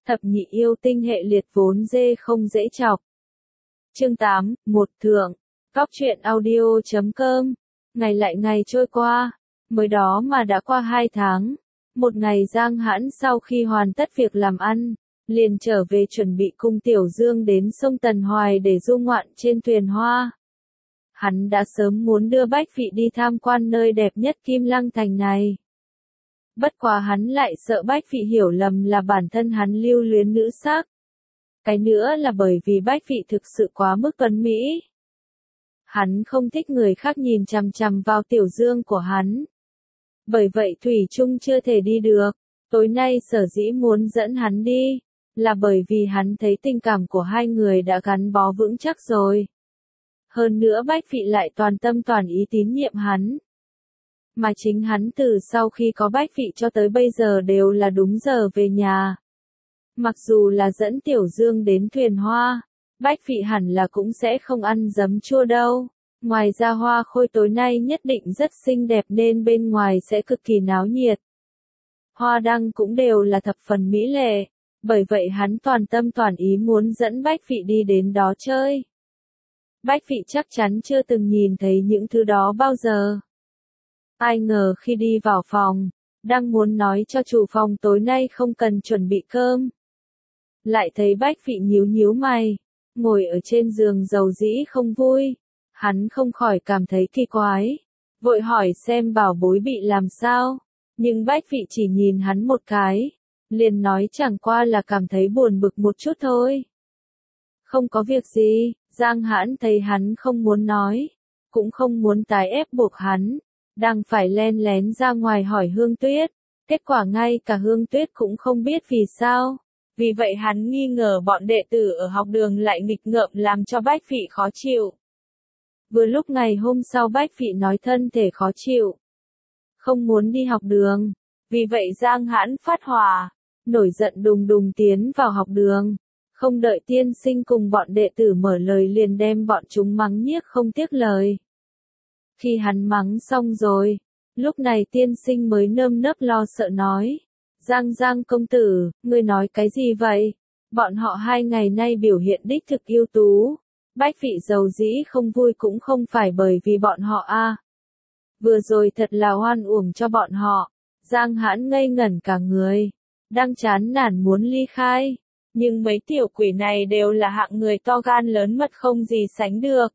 Thập nhị yêu tinh hệ liệt vốn dê không dễ chọc. Chương 8, một thượng. Góc truyện audio.com. Ngày lại ngày trôi qua. Mới đó mà đã qua 2 tháng. Một ngày Giang Hãn sau khi hoàn tất việc làm ăn, liền trở về chuẩn bị cùng Tiểu Dương đến sông Tần Hoài để du ngoạn trên thuyền hoa. Hắn đã sớm muốn đưa Bách Phị đi tham quan nơi đẹp nhất Kim Lăng Thành này. Bất quá hắn lại sợ Bách Phị hiểu lầm là bản thân hắn lưu luyến nữ sắc. Cái nữa là bởi vì Bách Phị thực sự quá mức tuấn mỹ. Hắn không thích người khác nhìn chằm chằm vào Tiểu Dương của hắn. Bởi vậy Thủy Chung chưa thể đi được. Tối nay sở dĩ muốn dẫn hắn đi, là bởi vì hắn thấy tình cảm của hai người đã gắn bó vững chắc rồi. Hơn nữa Bách Phị lại toàn tâm toàn ý tín nhiệm hắn. Mà chính hắn từ sau khi có Bách Phị cho tới bây giờ đều là đúng giờ về nhà. Mặc dù là dẫn Tiểu Dương đến thuyền hoa, Bách Phị hẳn là cũng sẽ không ăn giấm chua đâu. Ngoài ra hoa khôi tối nay nhất định rất xinh đẹp nên bên ngoài sẽ cực kỳ náo nhiệt. Hoa đăng cũng đều là thập phần mỹ lệ, bởi vậy hắn toàn tâm toàn ý muốn dẫn Bách Phị đi đến đó chơi. Bách Phị chắc chắn chưa từng nhìn thấy những thứ đó bao giờ. Ai ngờ khi đi vào phòng, đang muốn nói cho chủ phòng tối nay không cần chuẩn bị cơm. Lại thấy Bách Phị nhíu nhíu mày, ngồi ở trên giường dầu dĩ không vui. Hắn không khỏi cảm thấy kỳ quái, vội hỏi xem bảo bối bị làm sao. Nhưng Bách Phị chỉ nhìn hắn một cái, liền nói chẳng qua là cảm thấy buồn bực một chút thôi. Không có việc gì. Giang Hãn thấy hắn không muốn nói, cũng không muốn tái ép buộc hắn, đang phải len lén ra ngoài hỏi Hương Tuyết, kết quả ngay cả Hương Tuyết cũng không biết vì sao. Vì vậy hắn nghi ngờ bọn đệ tử ở học đường lại nghịch ngợm làm cho Bách Phị khó chịu. Vừa lúc ngày hôm sau Bách Phị nói thân thể khó chịu, không muốn đi học đường, vì vậy Giang Hãn phát hỏa, nổi giận đùng đùng tiến vào học đường. Không đợi tiên sinh cùng bọn đệ tử mở lời liền đem bọn chúng mắng nhiếc không tiếc lời. Khi hắn mắng xong rồi, lúc này tiên sinh mới nơm nớp lo sợ nói. Giang công tử, ngươi nói cái gì vậy? Bọn họ 2 ngày nay biểu hiện đích thực ưu tú. Bách Phị dầu dĩ không vui cũng không phải bởi vì bọn họ a. Vừa rồi thật là hoan uổng cho bọn họ. Giang Hãn ngây ngẩn cả người, đang chán nản muốn ly khai. Nhưng mấy tiểu quỷ này đều là hạng người to gan lớn mật không gì sánh được.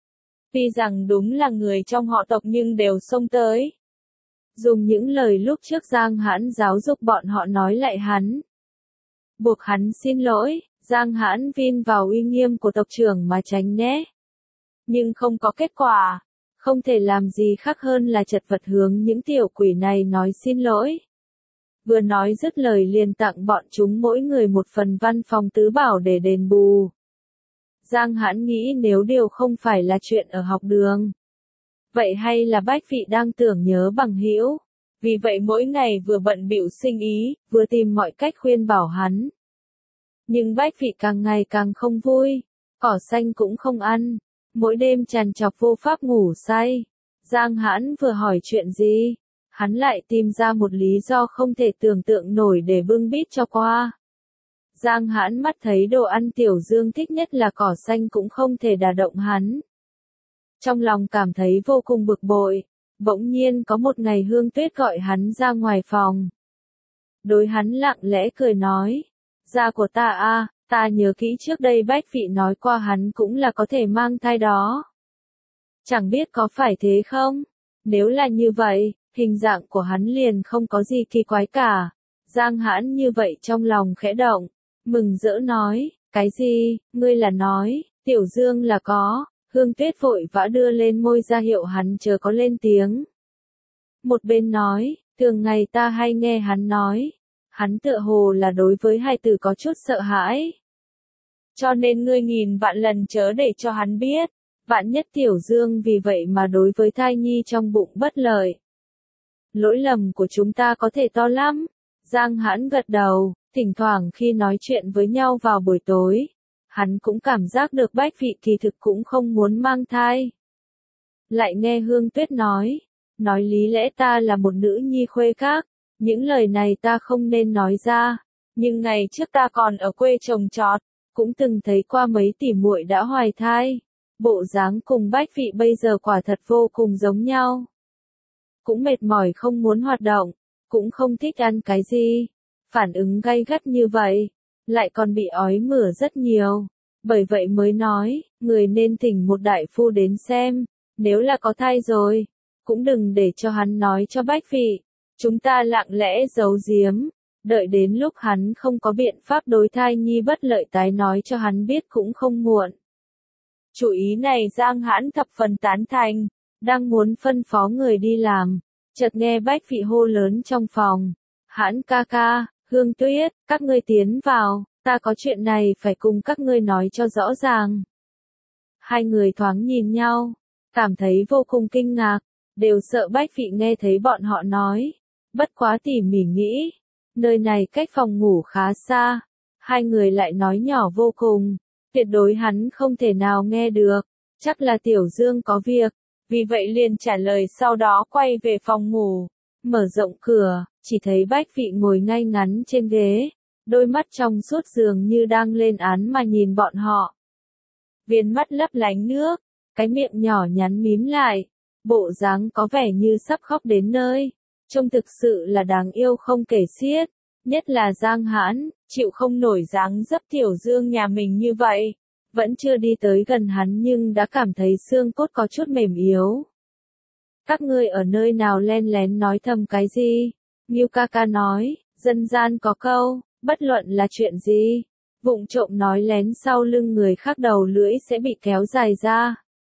Tuy rằng đúng là người trong họ tộc nhưng đều xông tới. Dùng những lời lúc trước Giang Hãn giáo dục bọn họ nói lại hắn. Buộc hắn xin lỗi, Giang Hãn vin vào uy nghiêm của tộc trưởng mà tránh né. Nhưng không có kết quả, không thể làm gì khác hơn là chật vật hướng những tiểu quỷ này nói xin lỗi. Vừa nói dứt lời liền tặng bọn chúng mỗi người một phần văn phòng tứ bảo để đền bù. Giang Hãn nghĩ nếu điều không phải là chuyện ở học đường, vậy hay là Bách Phị đang tưởng nhớ bằng hữu. Vì vậy mỗi ngày vừa bận bịu sinh ý, vừa tìm mọi cách khuyên bảo hắn. Nhưng Bách Phị càng ngày càng không vui, cỏ xanh cũng không ăn, mỗi đêm trằn trọc vô pháp ngủ say. Giang Hãn vừa hỏi chuyện gì, hắn lại tìm ra một lý do không thể tưởng tượng nổi để bưng bít cho qua. Giang Hãn mắt thấy đồ ăn Tiểu Dương thích nhất là cỏ xanh cũng không thể đả động hắn. Trong lòng cảm thấy vô cùng bực bội, bỗng nhiên có một ngày Hương Tuyết gọi hắn ra ngoài phòng. Đối hắn lặng lẽ cười nói, da của ta a, ta nhớ kỹ trước đây Bách Phị nói qua hắn cũng là có thể mang thai đó. Chẳng biết có phải thế không? Nếu là như vậy, hình dạng của hắn liền không có gì kỳ quái cả. Giang Hãn như vậy trong lòng khẽ động, mừng rỡ nói, cái gì, ngươi là nói, Tiểu Dương là có. Hương Tuyết vội vã đưa lên môi ra hiệu hắn chớ có lên tiếng. Một bên nói, thường ngày ta hay nghe hắn nói, hắn tựa hồ là đối với hài tử có chút sợ hãi. Cho nên ngươi nghìn vạn lần chớ để cho hắn biết, vạn nhất Tiểu Dương vì vậy mà đối với thai nhi trong bụng bất lợi. Lỗi lầm của chúng ta có thể to lắm. Giang Hãn gật đầu, thỉnh thoảng khi nói chuyện với nhau vào buổi tối, hắn cũng cảm giác được Bách Phị kỳ thực cũng không muốn mang thai. Lại nghe Hương Tuyết nói lý lẽ ta là một nữ nhi khuê các, những lời này ta không nên nói ra, Nhưng ngày trước ta còn ở quê trồng trọt, cũng từng thấy qua mấy tỷ muội đã hoài thai. Bộ dáng cùng Bách Vị bây giờ quả thật vô cùng giống nhau. Cũng mệt mỏi không muốn hoạt động, cũng không thích ăn cái gì. Phản ứng gay gắt như vậy, lại còn bị ói mửa rất nhiều. Bởi vậy mới nói, người nên thỉnh một đại phu đến xem, nếu là có thai rồi, cũng đừng để cho hắn nói cho Bách Vị. Chúng ta lặng lẽ giấu giếm, đợi đến lúc hắn không có biện pháp đối thai nhi bất lợi tái nói cho hắn biết cũng không muộn. Chủ ý này Giang Hãn thập phần tán thành, đang muốn phân phó người đi làm, chợt nghe Bách Vị hô lớn trong phòng. Hãn ca ca, Hương Tuyết, các ngươi tiến vào, ta có chuyện này phải cùng các ngươi nói cho rõ ràng. Hai người thoáng nhìn nhau, cảm thấy vô cùng kinh ngạc, đều sợ Bách Vị nghe thấy bọn họ nói. Bất quá tỉ mỉ nghĩ, nơi này cách phòng ngủ khá xa, hai người lại nói nhỏ vô cùng, tuyệt đối hắn không thể nào nghe được, chắc là Tiểu Dương có việc, vì vậy liền trả lời sau đó quay về phòng ngủ, mở rộng cửa, chỉ thấy Bách Vị ngồi ngay ngắn trên ghế, đôi mắt trong suốt dường như đang lên án mà nhìn bọn họ. Viên mắt lấp lánh nước, cái miệng nhỏ nhắn mím lại, bộ dáng có vẻ như sắp khóc đến nơi, trông thực sự là đáng yêu không kể xiết, nhất là Giang Hãn, chịu không nổi dáng dấp Tiểu Dương nhà mình như vậy, vẫn chưa đi tới gần hắn nhưng đã cảm thấy xương cốt có chút mềm yếu. Các ngươi ở nơi nào len lén nói thầm cái gì? Ngưu ca ca nói, dân gian có câu, bất luận là chuyện gì, vụng trộm nói lén sau lưng người khác đầu lưỡi sẽ bị kéo dài ra.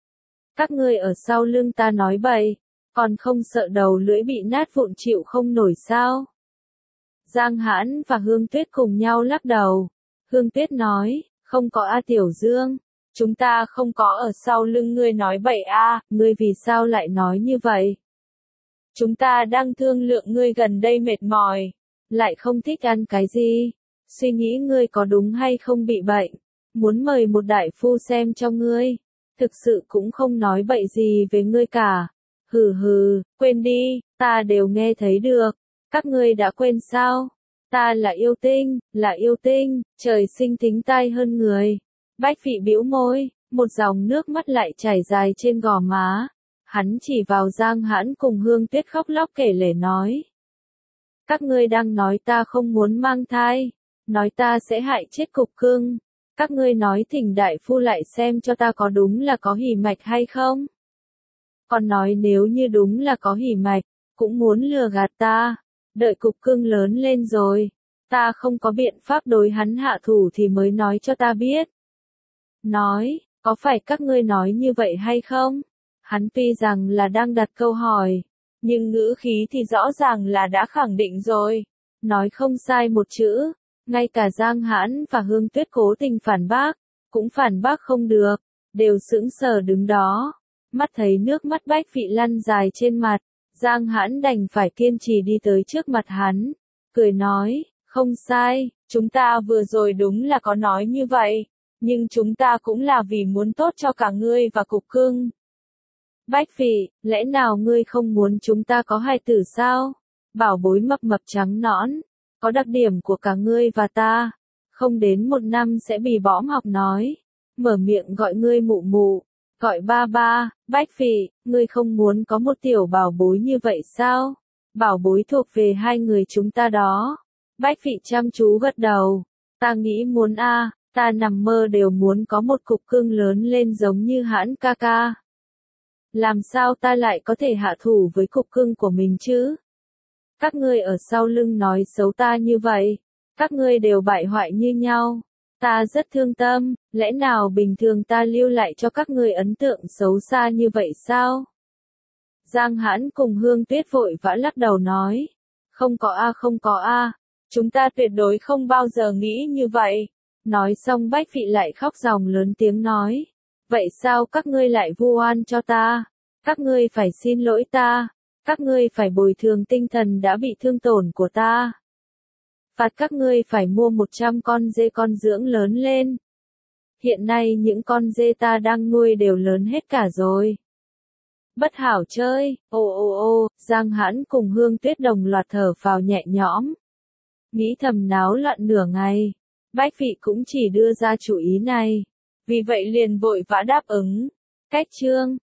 Các ngươi ở sau lưng ta nói bậy, còn không sợ đầu lưỡi bị nát vụn chịu không nổi sao? Giang Hãn và Hương Tuyết cùng nhau lắc đầu. Hương Tuyết nói, không có A Tiểu Dương, chúng ta không có ở sau lưng ngươi nói bậy a, ngươi vì sao lại nói như vậy? Chúng ta đang thương lượng ngươi gần đây mệt mỏi, lại không thích ăn cái gì, suy nghĩ ngươi có đúng hay không bị bệnh, muốn mời một đại phu xem cho ngươi, thực sự cũng không nói bậy gì về ngươi cả. Hừ hừ, quên đi, ta đều nghe thấy được, các ngươi đã quên sao? Ta là yêu tinh, trời sinh thính tai hơn người. Bách Vị bĩu môi, một dòng nước mắt lại chảy dài trên gò má. Hắn chỉ vào Giang Hãn cùng Hương Tuyết khóc lóc kể lể nói. Các ngươi đang nói ta không muốn mang thai, nói ta sẽ hại chết cục cưng. Các ngươi nói thỉnh đại phu lại xem cho ta có đúng là có hỉ mạch hay không? Còn nói nếu như đúng là có hỉ mạch, cũng muốn lừa gạt ta. Đợi cục cưng lớn lên rồi, ta không có biện pháp đối hắn hạ thủ thì mới nói cho ta biết. Nói, có phải các ngươi nói như vậy hay không? Hắn tuy rằng là đang đặt câu hỏi, nhưng ngữ khí thì rõ ràng là đã khẳng định rồi. Nói không sai một chữ, ngay cả Giang Hãn và Hương Tuyết cố tình phản bác, cũng phản bác không được, đều sững sờ đứng đó. Mắt thấy nước mắt Bách Vị lăn dài trên mặt, Giang Hãn đành phải kiên trì đi tới trước mặt hắn, cười nói, không sai, chúng ta vừa rồi đúng là có nói như vậy, nhưng chúng ta cũng là vì muốn tốt cho cả ngươi và cục cưng. Bách Vị, lẽ nào ngươi không muốn chúng ta có hài tử sao? Bảo bối mập mập trắng nõn, có đặc điểm của cả ngươi và ta, không đến 1 năm sẽ bị bõm học nói, mở miệng gọi ngươi mụ mụ. Gọi ba ba, Bách Vị, ngươi không muốn có một tiểu bảo bối như vậy sao? Bảo bối thuộc về hai người chúng ta đó. Bách Vị chăm chú gật đầu. Ta nghĩ muốn a, ta nằm mơ đều muốn có một cục cưng lớn lên giống như Hãn ca ca. Làm sao ta lại có thể hạ thủ với cục cưng của mình chứ? Các ngươi ở sau lưng nói xấu ta như vậy, các ngươi đều bại hoại như nhau. Ta rất thương tâm, lẽ nào bình thường ta lưu lại cho các ngươi ấn tượng xấu xa như vậy sao? Giang Hãn cùng Hương Tuyết vội vã lắc đầu nói. Không có a, không có a, chúng ta tuyệt đối không bao giờ nghĩ như vậy. Nói xong Bách Vị lại khóc ròng lớn tiếng nói. Vậy sao các ngươi lại vu oan cho ta? Các ngươi phải xin lỗi ta. Các ngươi phải bồi thường tinh thần đã bị thương tổn của ta. Phạt các ngươi phải mua 100 con dê con dưỡng lớn lên. Hiện nay những con dê ta đang nuôi đều lớn hết cả rồi. Bất hảo chơi, ô ô ô, Giang Hãn cùng Hương Tuyết đồng loạt thở phào nhẹ nhõm. Nghĩ thầm náo loạn nửa ngày. Bách Vị cũng chỉ đưa ra chủ ý này. Vì vậy liền vội vã đáp ứng. Cách chương